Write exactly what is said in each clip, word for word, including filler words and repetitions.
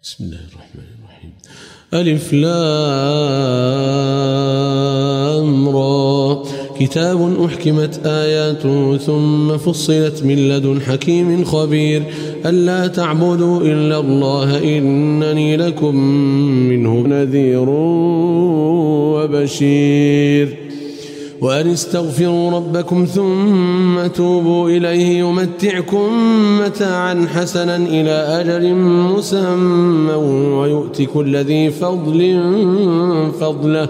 بسم الله الرحمن الرحيم. ألف لام را كتاب أحكمت آياته ثم فصلت من لدن حكيم خبير ألا تعبدوا إلا الله إنني لكم منه نذير وبشير وأن استغفروا ربكم ثم توبوا إليه يمتعكم متاعا حسنا إلى أجل مسمى ويؤت كل ذي فضل فضله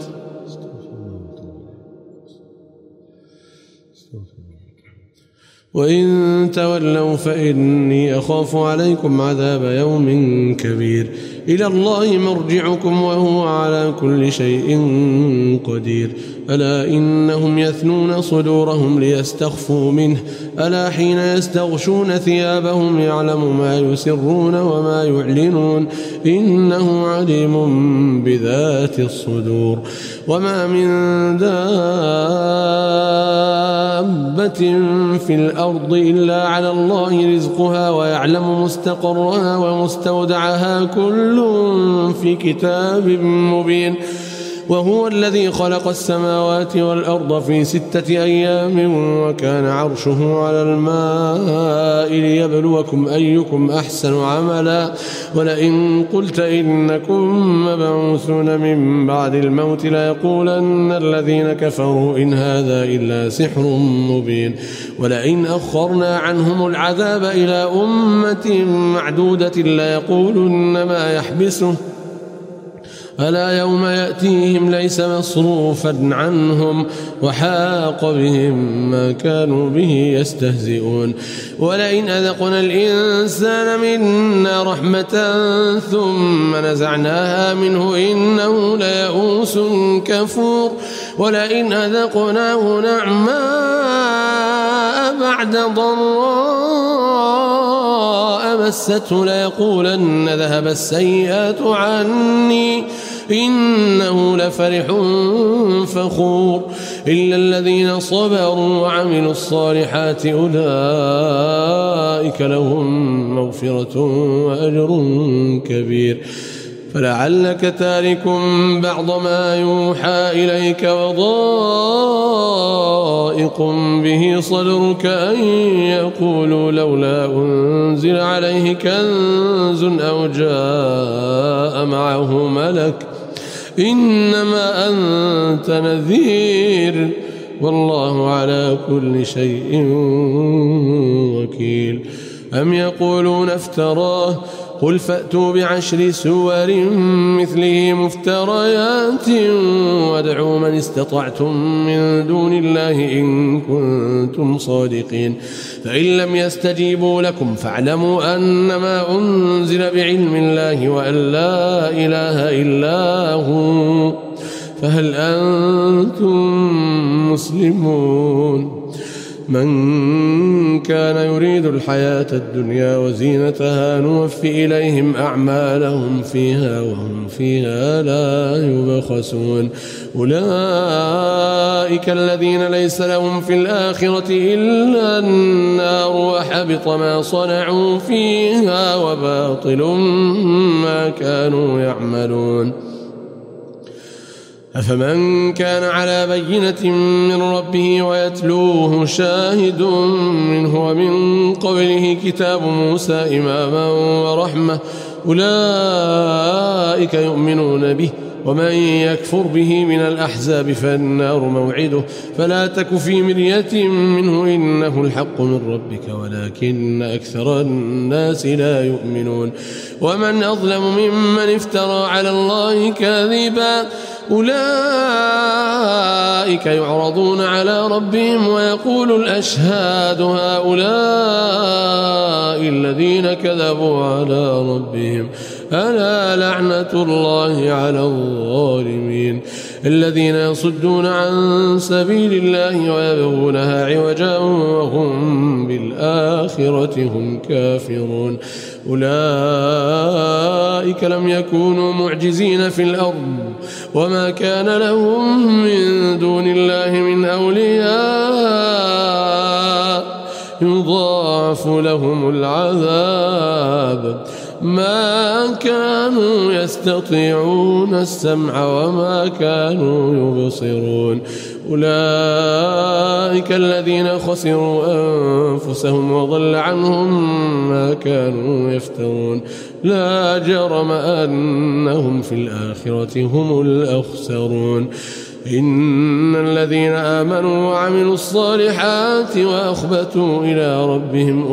وإن تولوا فإني أخاف عليكم عذاب يوم كبير إلى الله مرجعكم وهو على كل شيء قدير ألا إنهم يثنون صدورهم ليستخفوا منه ألا حين يستغشون ثيابهم يعلم ما يسرون وما يعلنون إنه عليم بذات الصدور وما من دابة في الأرض إلا على الله رزقها ويعلم مستقرها ومستودعها كل في كتاب مبين وهو الذي خلق السماوات والأرض في ستة أيام وكان عرشه على الماء ليبلوكم أيكم أحسن عملا ولئن قلت إنكم مبعوثون من بعد الموت ليقولن الذين كفروا إن هذا إلا سحر مبين ولئن أخرنا عنهم العذاب إلى أمة معدودة ليقولن ما يحبسه ألا يوم يأتيهم ليس مصروفا عنهم وحاق بهم ما كانوا به يستهزئون ولئن أذقنا الإنسان منا رحمة ثم نزعناها منه إنه ليئوس كفور ولئن أذقناه نعماء بعد ضراء مسته ليقولن ذهب السيئات عني إنه لفرح فخور إلا الذين صبروا وعملوا الصالحات أولئك لهم مغفرة وأجر كبير فلعلك تارك بعض ما يوحى إليك وضائق به صدرك أن يقولوا لولا أنزل عليه كنز أو جاء معه ملك إنما أنت نذير والله على كل شيء وكيل أم يقولون افتراه قل فأتوا بعشر سور مثله مفتريات وادعوا من استطعتم من دون الله إن كنتم صادقين فإن لم يستجيبوا لكم فاعلموا أنما أنزل بعلم الله وأن لا إله إلا هو فهل أنتم مسلمون من كان يريد الحياة الدنيا وزينتها نوفي إليهم أعمالهم فيها وهم فيها لا يبخسون أولئك الذين ليس لهم في الآخرة إلا النار وحبط ما صنعوا فيها وباطل ما كانوا يعملون أفمن كان على بينة من ربه ويتلوه شاهد منه ومن قبله كتاب موسى إماما ورحمة أولئك يؤمنون به ومن يكفر به من الأحزاب فالنار موعده فلا تك في مرية منه إنه الحق من ربك ولكن أكثر الناس لا يؤمنون ومن أظلم ممن افترى على الله كاذبا أولئك يعرضون على ربهم ويقول الأشهاد هؤلاء الذين كذبوا على ربهم ألا لعنة الله على الظالمين الذين يصدون عن سبيل الله ويبغونها عوجا وهم بالآخرة هم كافرون أولئك لم يكونوا معجزين في الأرض وما كان لهم من دون الله من أولياء يضاعف لهم العذاب ما كانوا يستطيعون السمع وما كانوا يبصرون أولئك الذين خسروا أنفسهم وضل عنهم ما كانوا يفترون لا جرم أنهم في الآخرة هم الأخسرون إن الذين آمنوا وعملوا الصالحات وأخبتوا إلى ربهم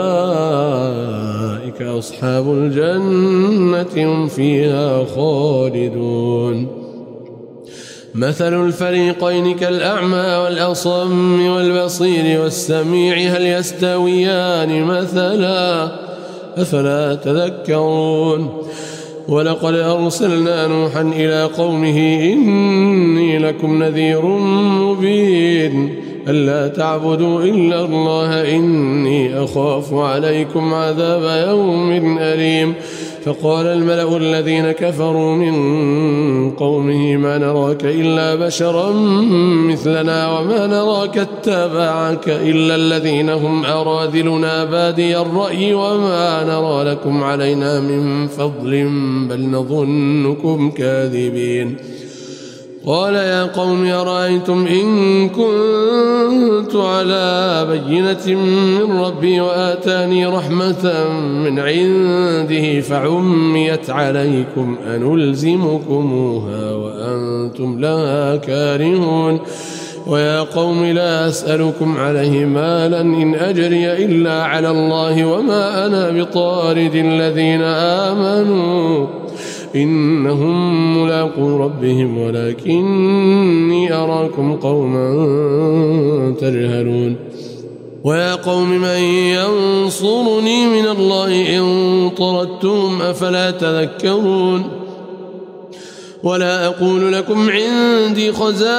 أولئك أصحاب الجنة هم فيها خالدون مثل الفريقين كالأعمى والأصم والبصير والسميع هل يستويان مثلا أفلا تذكرون ولقد أرسلنا نوحا إلى قومه إني لكم نذير مبين ألا تعبدوا إلا الله إني أخاف عليكم عذاب يوم أليم فقال الملأ الذين كفروا من قومه ما نراك إلا بشرا مثلنا وما نراك اتبعك إلا الذين هم أراذلنا بادي الرأي وما نرى لكم علينا من فضل بل نظنكم كاذبين قال يا قوم أرأيتم إن كنت على بينة من ربي وآتاني رحمة من عنده فعميت عليكم أنلزمكموها وأنتم لها كارهون ويا قوم لا أسألكم عليه مالا إن أجري إلا على الله وما أنا بطارد الذين آمنوا إنهم ملاقو ربهم ولكني أراكم قوما تجهلون ويا قوم من ينصرني من الله إن طردتم أفلا تذكرون ولا أقول لكم عندي خزائن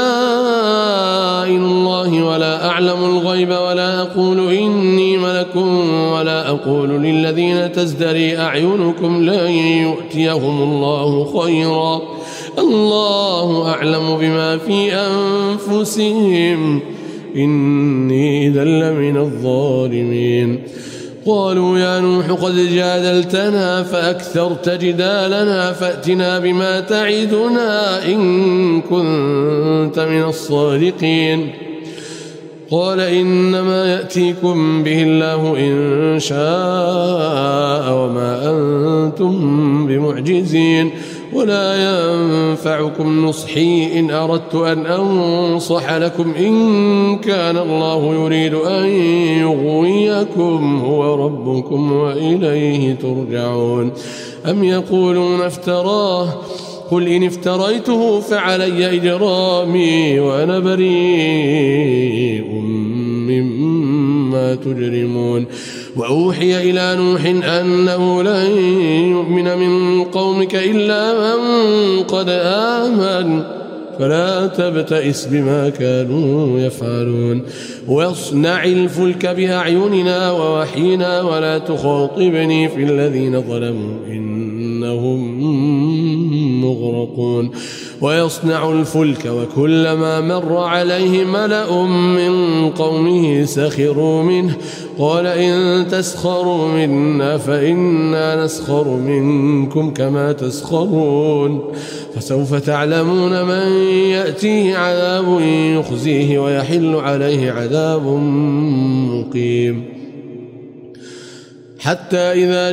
الله ولا أعلم الغيب ولا أقول إني ملك ولا أقول للذين تزدري أعينكم لن يؤتيهم الله خيرا الله أعلم بما في أنفسهم إني إذا لمن الظالمين قالوا يا نوح قد جادلتنا فأكثرت جدالنا فأتنا بما تعدنا إن كنت من الصادقين قال إنما يأتيكم به الله إن شاء وما أنتم بمعجزين ولا ينفعكم نصحي إن أردت أن أنصح لكم إن كان الله يريد أن يغويكم هو ربكم وإليه ترجعون أم يقولون افتراه قل إن افتريته فعلي إجرامي وأنا بريء مما تجرمون وأوحي إلى نوح أنه لن يؤمن من قومك إلا من قد آمن فلا تبتئس بما كانوا يفعلون واصنع الفلك بأعيننا ووحينا ولا تخاطبني في الذين ظلموا إنهم مغرقون ويصنع الفلك وكلما مر عليه ملأ من قومه سخروا منه قال إن تسخروا منا فإنا نسخر منكم كما تسخرون فسوف تعلمون من يأتيه عذاب يخزيه ويحل عليه عذاب مقيم حتى إذا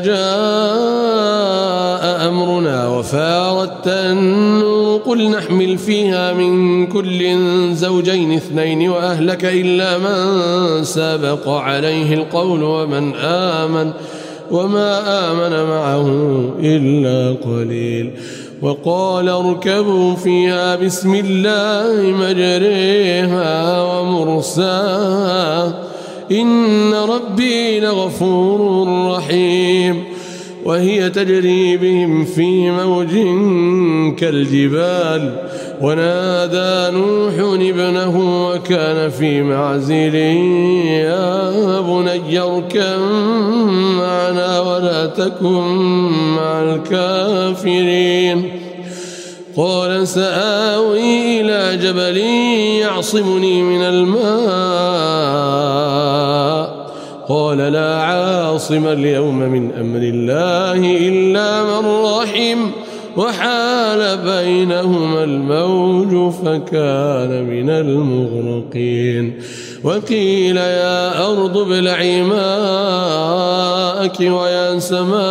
جاء أمرنا وفارت النور قل نحمل فيها من كل زوجين اثنين وأهلك إلا من سبق عليه القول ومن آمن وما آمن معه إلا قليل وقال اركبوا فيها بسم الله مجريها ومرساها إن ربي لغفور رحيم وهي تجري بهم في موج كالجبال ونادى نوح ابنه وكان في معزل يا بني اركب معنا ولا تكن مع الكافرين قال سآوي إلى جبل يعصمني من الماء قال لا عاصم اليوم من أمر الله إلا من رحم وحال بينهما الموج فكان من المغرقين وقيل يا أرض ابلعي ماءك ويا سماء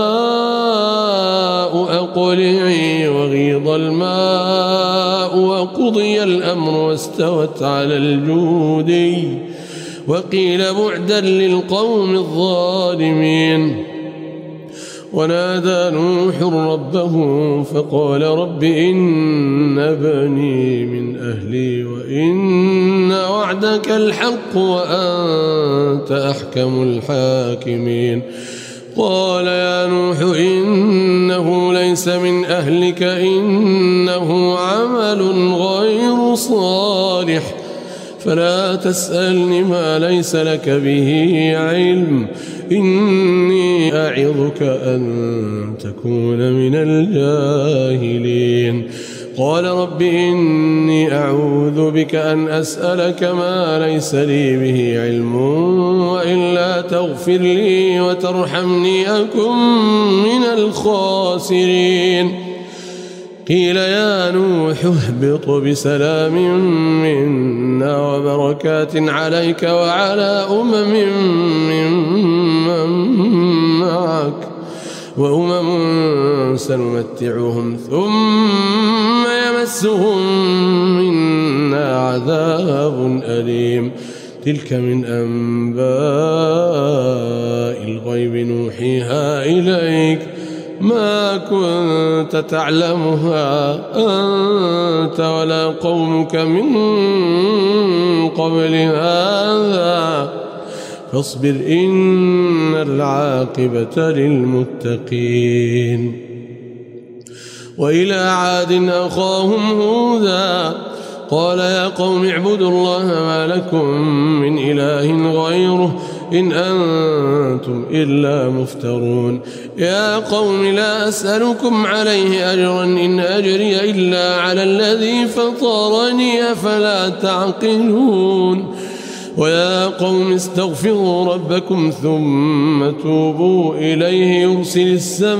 أقلعي وغيض الماء وقضي الأمر واستوت على الجودي وقيل بعدا للقوم الظالمين ونادى نوح ربه فقال رب إن بني من أهلي وإن وعدك الحق وأنت أحكم الحاكمين قال يا نوح إنه ليس من أهلك إنه عمل غير صالح فلا تسألني ما ليس لك به علم إني أعظك أن تكون من الجاهلين قال رب إني أعوذ بك أن أسألك ما ليس لي به علم وإلا تغفر لي وترحمني أكن من الخاسرين قيل يا نوح اهبط بسلام منا وبركات عليك وعلى أمم ممن معك وأمم سنمتعهم ثم يمسهم منا عذاب أليم تلك من أنباء الغيب نوحيها إليك ما كنت تعلمها أنت ولا قومك من قبل هذا فاصبر إن العاقبة للمتقين وإلى عاد أخاهم هودا قال يا قوم اعبدوا الله ما لكم من إله غيره إن أنتم إلا مفترون يا قوم لا أسألكم عليه أجرا إن أجري إلا على الذي فطرني فلا تعقلون ويا قوم استغفروا ربكم ثم توبوا إليه يرسل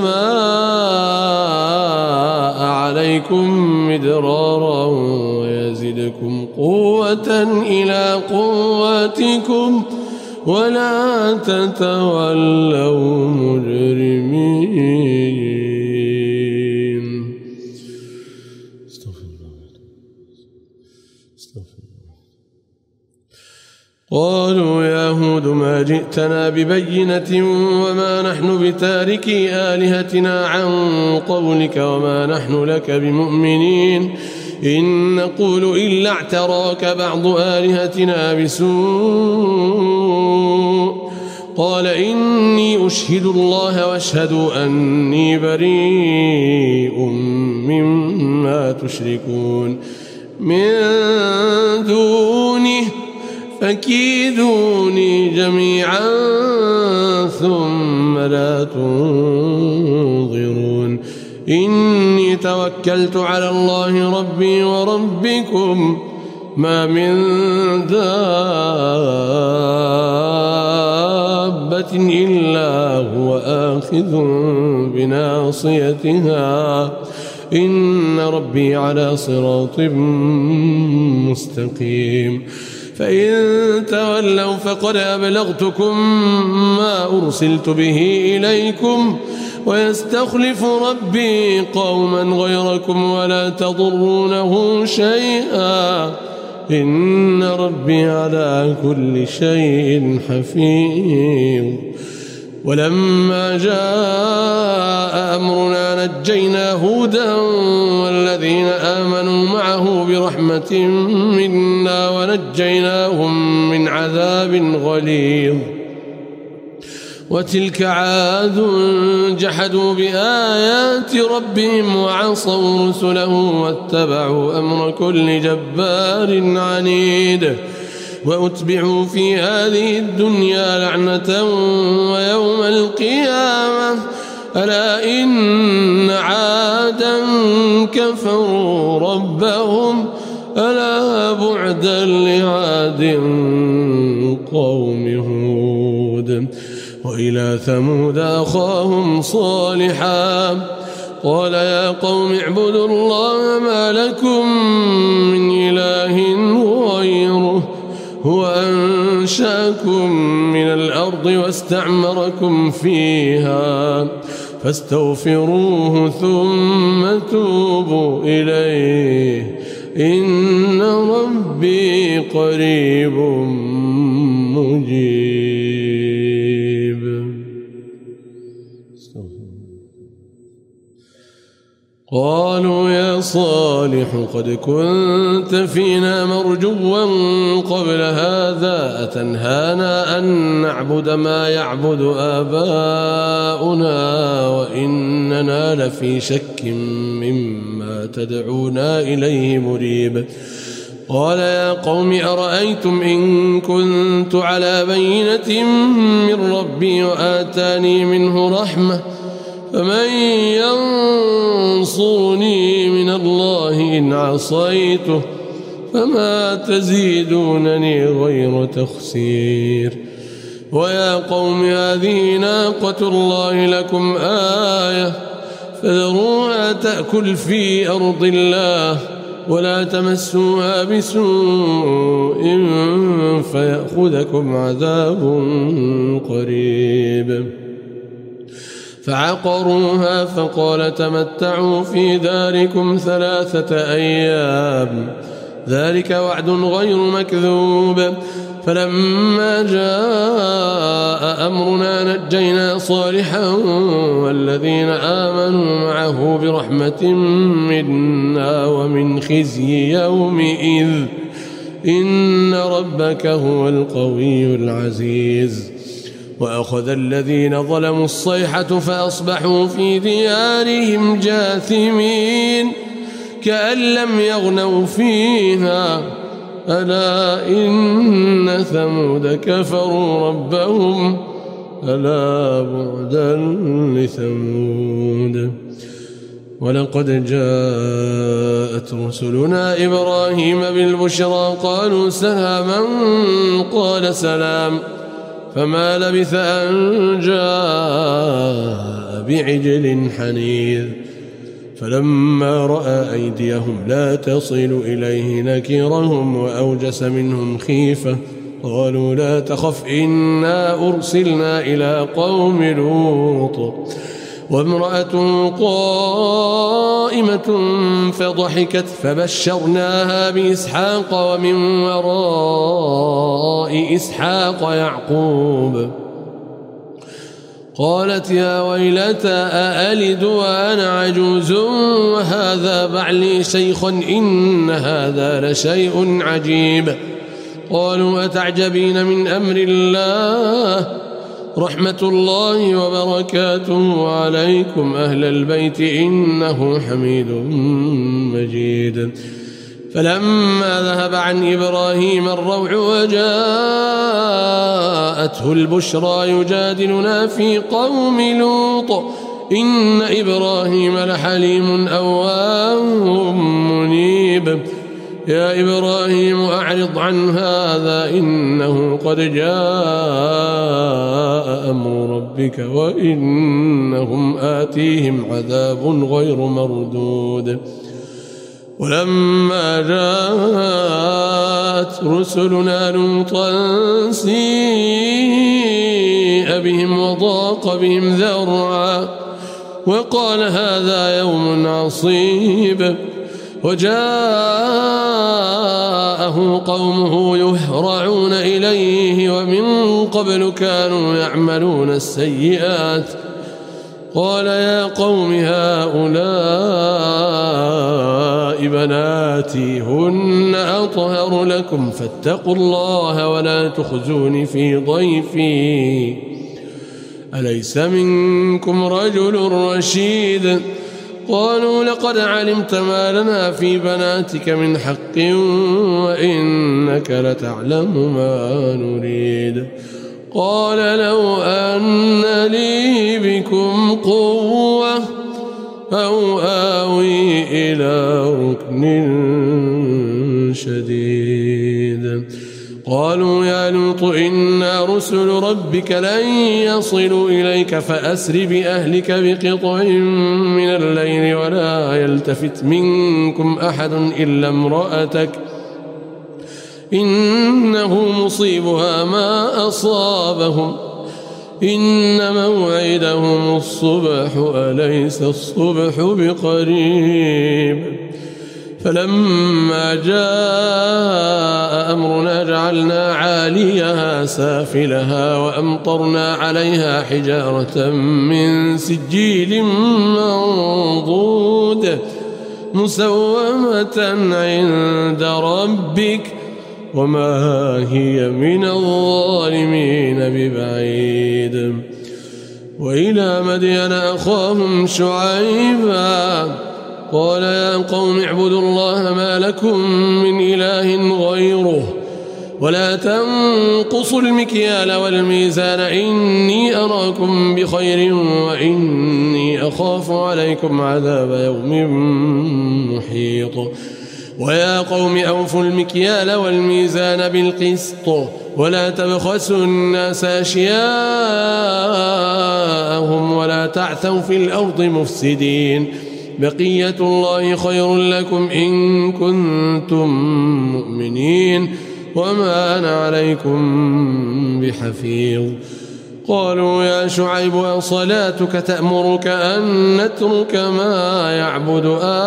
السماء عليكم مدرارا ويزدكم قوة إلى قوتكم ولا تتولوا مجرمين استغفر الله استغفر الله قالوا يا هود ما جئتنا ببينة وما نحن بتاركي آلهتنا عن قولك وما نحن لك بمؤمنين إن نقول إلا اعتراك بعض آلهتنا بسوء قال إني أشهد الله واشهدوا أني بريء مما تشركون من دونه فكيدوني جميعا ثم لا تنظرون إني توكلت على الله ربي وربكم ما من دابة إلا هو آخذ بناصيتها إن ربي على صراط مستقيم فإن تولوا فقد أبلغتكم ما أرسلت به إليكم ويستخلف ربي قوما غيركم ولا تضرونه شيئا إن ربي على كل شيء حفيظ ولما جاء أمرنا نجينا هودا والذين آمنوا معه برحمة منا ونجيناهم من عذاب غليظ وتلك عاد جحدوا بآيات ربهم وعصوا رسله واتبعوا أمر كل جبار عنيد وأتبعوا في هذه الدنيا لعنة ويوم القيامة ألا إن عادا كفروا ربهم ألا بعدا لعاد قوم هود وإلى ثمود أخاهم صالحا قال يا قوم اعبدوا الله ما لكم من إله غيره هو أنشأكم من الأرض واستعمركم فيها فاستغفروه ثم توبوا إليه إن ربي قريب مجيب. قالوا يا صالح قد كنت فينا مرجوا قبل هذا أتنهانا أن نعبد ما يعبد آباؤنا وإننا لفي شك مما تدعونا إليه مريب. قال يا قوم أرأيتم إن كنت على بينة من ربي وآتاني منه رحمة فمن ينصرني من الله إن عصيته فما تزيدونني غير تخسير. ويا قوم هذه ناقة الله لكم آية فذروها تأكل في أرض الله ولا تمسوها بسوء فيأخذكم عذاب قريب. فعقروها فقال تمتعوا في داركم ثلاثة أيام ذلك وعد غير مكذوب. فلما جاء أمرنا نجينا صالحا والذين آمنوا معه برحمة منا ومن خزي يومئذ إن ربك هو القوي العزيز. وأخذ الذين ظلموا الصيحة فأصبحوا في ديارهم جاثمين كأن لم يغنوا فيها ألا إن ثمود كفروا ربهم ألا بعدا لثمود. ولقد جاءت رسلنا إبراهيم بالبشرى قالوا سلاما قال سلام فما لبث أن جاء بعجل حنيذ. فلما رأى أيديهم لا تصل إليه نكرهم وأوجس منهم خيفة قالوا لا تخف إنا أرسلنا إلى قوم لوط وامرأته قائمة فضحكت فبشرناها بإسحاق ومن وراء إسحاق يعقوب قالت يا ويلتى أألد وأنا عجوز وهذا بعلي شيخا إن هذا لشيء عجيب. قالوا أتعجبين من أمر الله رحمة الله وبركاته عليكم أهل البيت إنه حميد مجيد. فلما ذهب عن إبراهيم الروع وجاءته البشرى يجادلنا في قوم لوط إن إبراهيم لحليم أواه منيب. يا إبراهيم أعرض عن هذا إنه قد جاء أمر ربك وإنهم آتيهم عذاب غير مردود. ولما جاءت رسلنا لوطا سيء بهم وضاق بهم ذرعا وقال هذا يوم عصيب. وجاءه قومه يهرعون إليه ومن قبل كانوا يعملون السيئات قال يا قوم هؤلاء بناتي هن أطهر لكم فاتقوا الله ولا تخزوني في ضيفي أليس منكم رجل رشيد. قالوا لقد علمت ما لنا في بناتك من حق وإنك لتعلم ما نريد. قال لو أن لي بكم قوة أو آوي إلى ركن شديد. قالوا يا لوط إنا رسل ربك لن يصلوا إليك فأسر بأهلك بقطع من الليل ولا يلتفت منكم أحد إلا امرأتك إنه مصيبها ما أصابهم إن موعدهم الصبح أليس الصبح بقريب فلما جاء أمرنا جعلنا عاليها سافلها وأمطرنا عليها حجارة من سجيل منضود مسومة عند ربك وما هي من الظالمين ببعيد وإلى مدين أخاهم شعيبا قال يا قوم اعبدوا الله ما لكم من إله غيره ولا تنقصوا المكيال والميزان إني أراكم بخير وإني أخاف عليكم عذاب يوم محيط ويا قوم أوفوا المكيال والميزان بالقسط ولا تبخسوا الناس أشياءهم ولا تعثوا في الأرض مفسدين بقية الله خير لكم إن كنتم مؤمنين وما أنا عليكم بحفيظ قالوا يا شعيب أصلاتك تأمرك أن نترك ما يعبد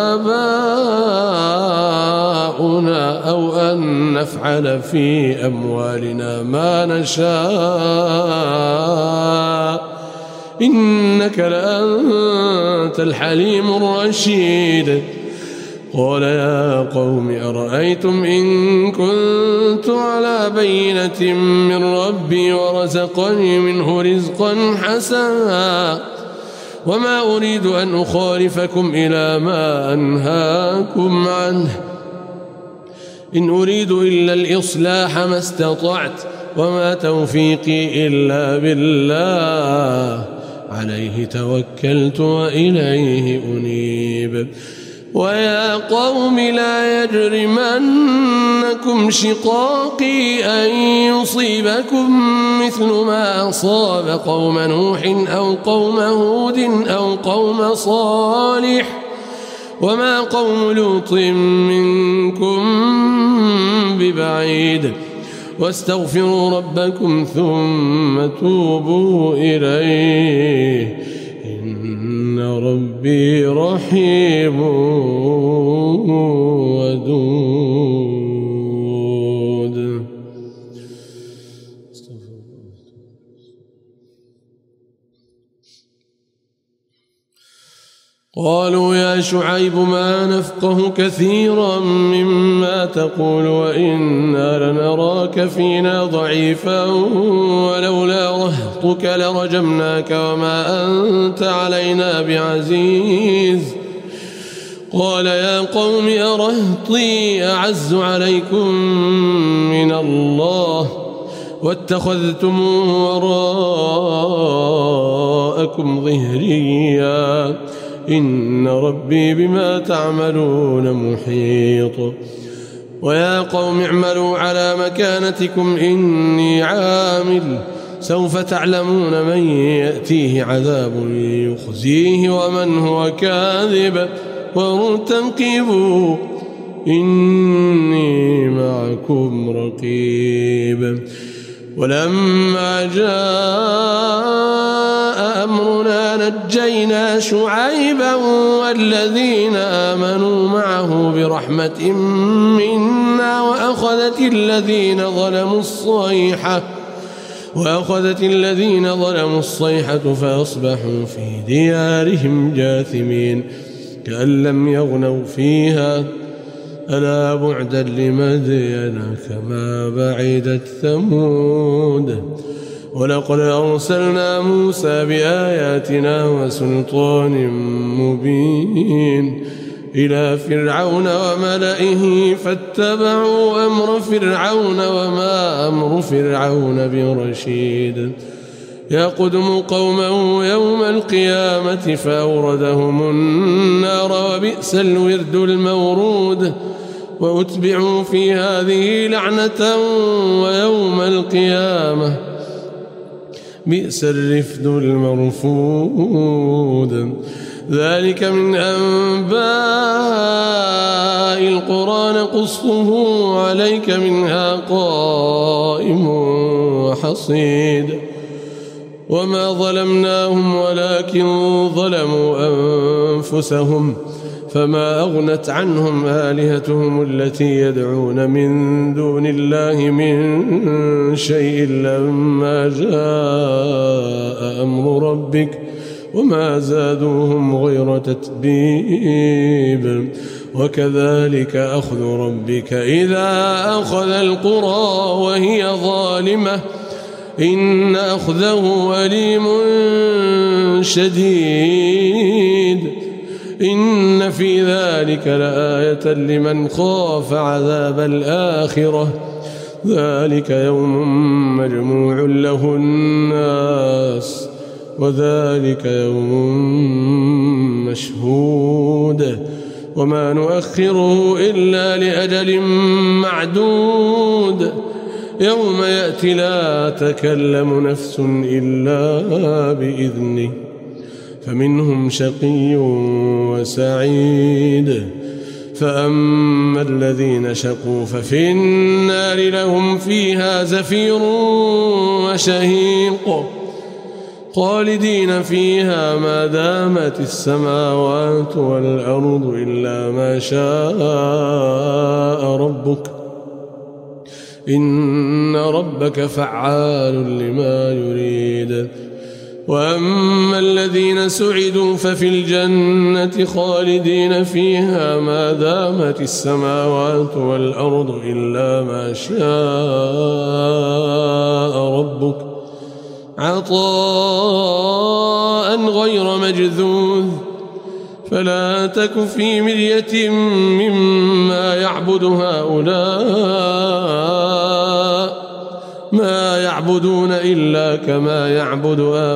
آباؤنا أو أن نفعل في أموالنا ما نشاء إنك لأنت الحليم الرشيد قال يا قوم أرأيتم إن كنت على بينة من ربي ورزقني منه رزقا حسنا وما أريد أن أخالفكم إلى ما أنهاكم عنه إن أريد إلا الإصلاح ما استطعت وما توفيقي إلا بالله عليه توكلت وإليه أنيب ويا قوم لا يجرمنكم شقاقي أن يصيبكم مثل ما أصاب قوم نوح أو قوم هود أو قوم صالح وما قوم لوط منكم ببعيد واستغفروا ربكم ثم توبوا إليه إن ربي رحيم ودود قالوا يا شعيب ما نفقه كثيرا مما تقول وإنا لنراك فينا ضعيفا ولولا رهطك لرجمناك وما أنت علينا بعزيز قال يا قوم أرهطي أعز عليكم من الله واتخذتموه وراءكم ظهريا إن ربي بما تعملون محيط ويا قوم اعملوا على مكانتكم إني عامل سوف تعلمون من يأتيه عذاب يخزيه ومن هو كاذب وارتقبوا إني معكم رقيب ولما جاء أمرنا نجينا شعيبا والذين آمنوا معه برحمة منا وأخذت الذين ظلموا الصيحة وأخذت الذين ظلموا الصيحة فأصبحوا في ديارهم جاثمين كأن لم يغنوا فيها ألا بعدا لمدين كما بعدت ثمود ولقد أرسلنا موسى بآياتنا وسلطان مبين إلى فرعون وملئه فاتبعوا أمر فرعون وما أمر فرعون برشيد يقدم قومه يوم القيامة فأوردهم النار وبئس الورد المورود وأتبعوا في هذه لعنة ويوم القيامة بئس الرفد المرفود. ذلك من أنباء القرى نقصه عليك منها قائم وحصيد. وما ظلمناهم ولكن ظلموا أنفسهم فما أغنت عنهم آلهتهم التي يدعون من دون الله من شيء لما جاء أمر ربك وما زادوهم غير تتبيب. وكذلك أخذ ربك إذا أخذ القرى وهي ظالمة إن أخذه أليم شديد. إن في ذلك لآية لمن خاف عذاب الآخرة ذلك يوم مجموع له الناس وذلك يوم مشهود وما نؤخره إلا لأجل معدود يوم يأتي لا تكلم نفس إلا بإذنه فمنهم شقي وسعيد. فأما الذين شقوا ففي النار لهم فيها زفير وشهيق خالدين فيها ما دامت السماوات والأرض إلا ما شاء ربك إن ربك فعال لما يريد. وأما الذين سعدوا ففي الجنة خالدين فيها ما دامت السماوات والأرض إلا ما شاء ربك عطاء غير مجذوذ. فلا تك في مرية مما يعبد هؤلاء ما يعبدون إلا كما يعبد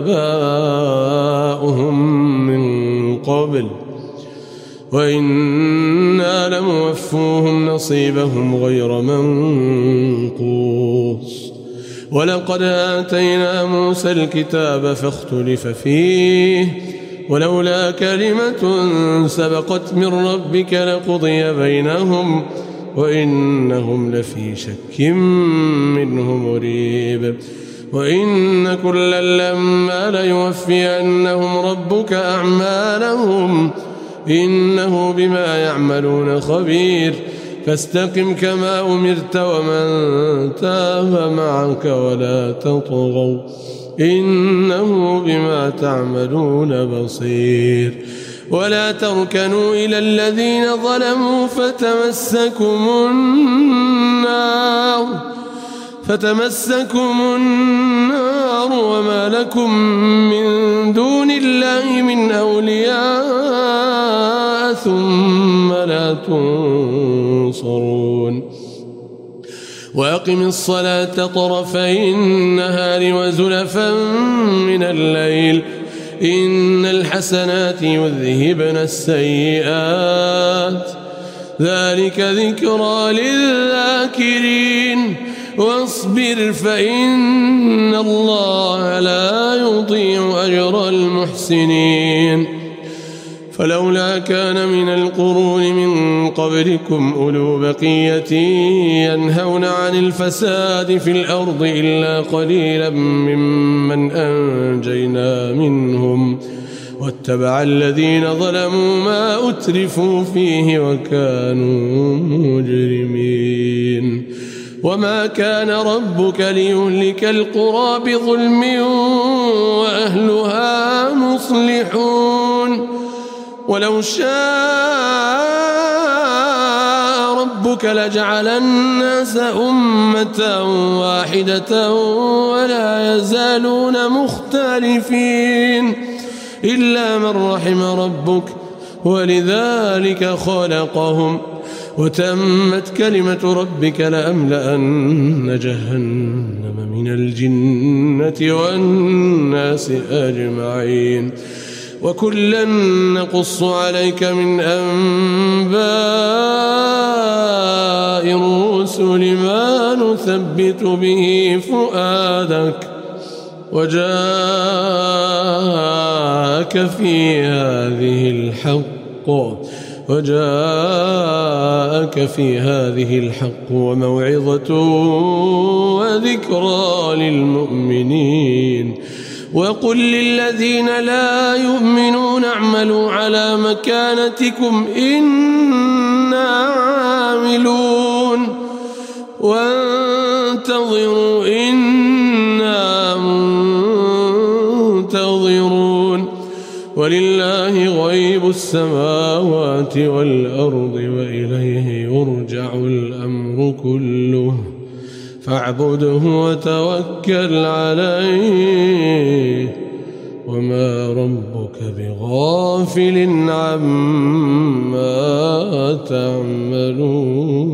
آباؤهم من قبل وإنا لموفوهم نصيبهم غير منقوص. ولقد آتينا موسى الكتاب فاختلف فيه ولولا كلمة سبقت من ربك لقضي بينهم وإنهم لفي شك منه مريب. وإن كلا لما ليوفينهم ربك أعمالهم إنه بما يعملون خبير. فاستقم كما أمرت ومن تاب معك ولا تطغوا إنه بما تعملون بصير. ولا تركنوا إلى الذين ظلموا فتمسكم النار فتمسكم النار وما لكم من دون الله من أولياء ثم لا تنصرون. وأقم الصلاة طرفي النهار وزلفا من الليل إن الحسنات يذهبن السيئات ذلك ذكرى للذاكرين. واصبر فإن الله لا يضيع أجر المحسنين. فلولا كان من القرون من قبلكم أولو بقية ينهون عن الفساد في الأرض إلا قليلا ممن أنجينا منهم واتبع الذين ظلموا ما أترفوا فيه وكانوا مجرمين. وما كان ربك ليهلك القرى بظلم وأهلها مصلحون. ولو شاء ربك لجعل الناس أمة واحدة ولا يزالون مختلفين إلا من رحم ربك ولذلك خلقهم وتمت كلمة ربك لأملأن جهنم من الجنة والناس أجمعين. وكلا نقص عليك من أنباء الرسل ما نثبت به فؤادك وجاءك في هذه الحق وجاءك في هذه الحق وموعظة وذكرى للمؤمنين وقل للذين لا يؤمنون اعملوا على مكانتكم إنا عاملون وانتظروا إنا منتظرون ولله غيب السماوات والأرض وإليه يرجع الأمر كله فاعبده وتوكل عليه وما ربك بغافل عما تعملون.